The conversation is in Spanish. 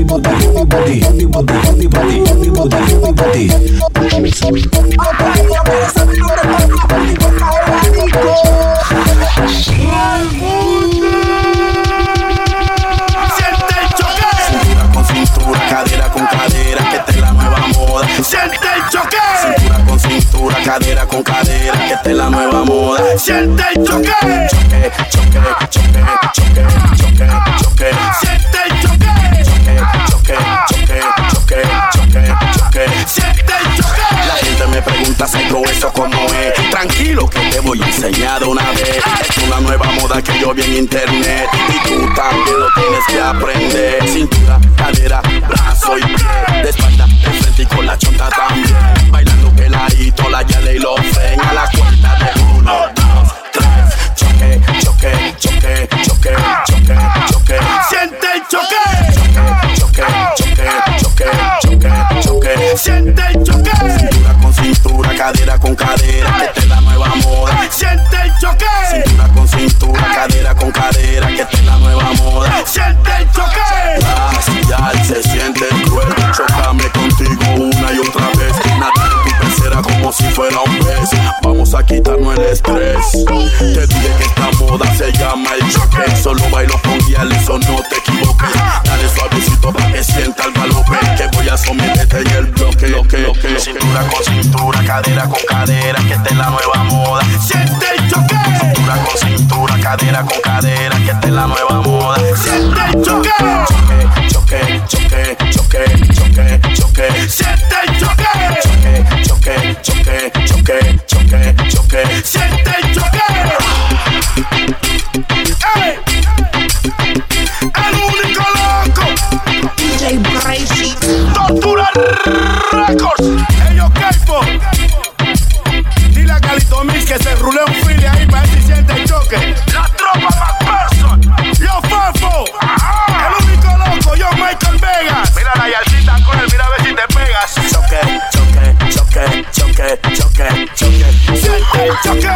Cadera con cadera, que esta es la nueva moda. Siente el choque. Cintura con cintura, cadera con cadera, que esta es la nueva moda. Siente el choque. Choque, choque, choque, choque, choque, choque. Siente el choque. Choque, choque, choque, choque, choque, choque. Siente el choque. La gente me pregunta si eso como es. Tranquilo que te voy a enseñar de una vez. Es una nueva moda que yo vi en internet y tú también lo tienes que aprender. Cintura, cadera, brazo y pie, de espalda, de frente y con la chonta también. Bailando peladito, la yale y lo ven a la cuenta de 1, 2, 3. Choque, choque, choque, choque, choque, choque. Siente el choque. Choque, choque, choque, choque, choque, choque. Siente el choque. Cintura con cintura, cadera con cadera, que esta es la nueva moda. Siente el choque. Cintura con cintura, cadera con cadera, que esta es la nueva moda. Siente el choque. Gracias, se siente cruel. Chócame contigo una y otra vez. Nadar en tu pecera como si fuera un pez. Vamos a quitarnos el estrés. Te dije que esta moda se llama el choque. Solo bailo con guial, eso no te equivoques. Dale suavecito para que sienta el galope. Que voy a someterte en el bloque. Cintura con cintura, cadera con cadera, que esta es la nueva moda. Siente el choque. Cintura con cintura, cadera con cadera, que esta es la nueva moda. Siente el choque. Choque, choque, choque, choque, choque. Siente el choque. Choque, choque, choque, choque, choque. Siente el choque. ¡Ey! El único loco DJ Brazy, Tortura Records. Ellos Kaipo. Dile a Calito Mix que se rule un file ahí para ver si siente el choque. La tropa McPherson. Yo Fafo. El único loco, yo Michael Vegas. Mira la yalcita con él, mira a ver si te pegas. Choque, choque, choque, choque, choque, choque. Siente el choque.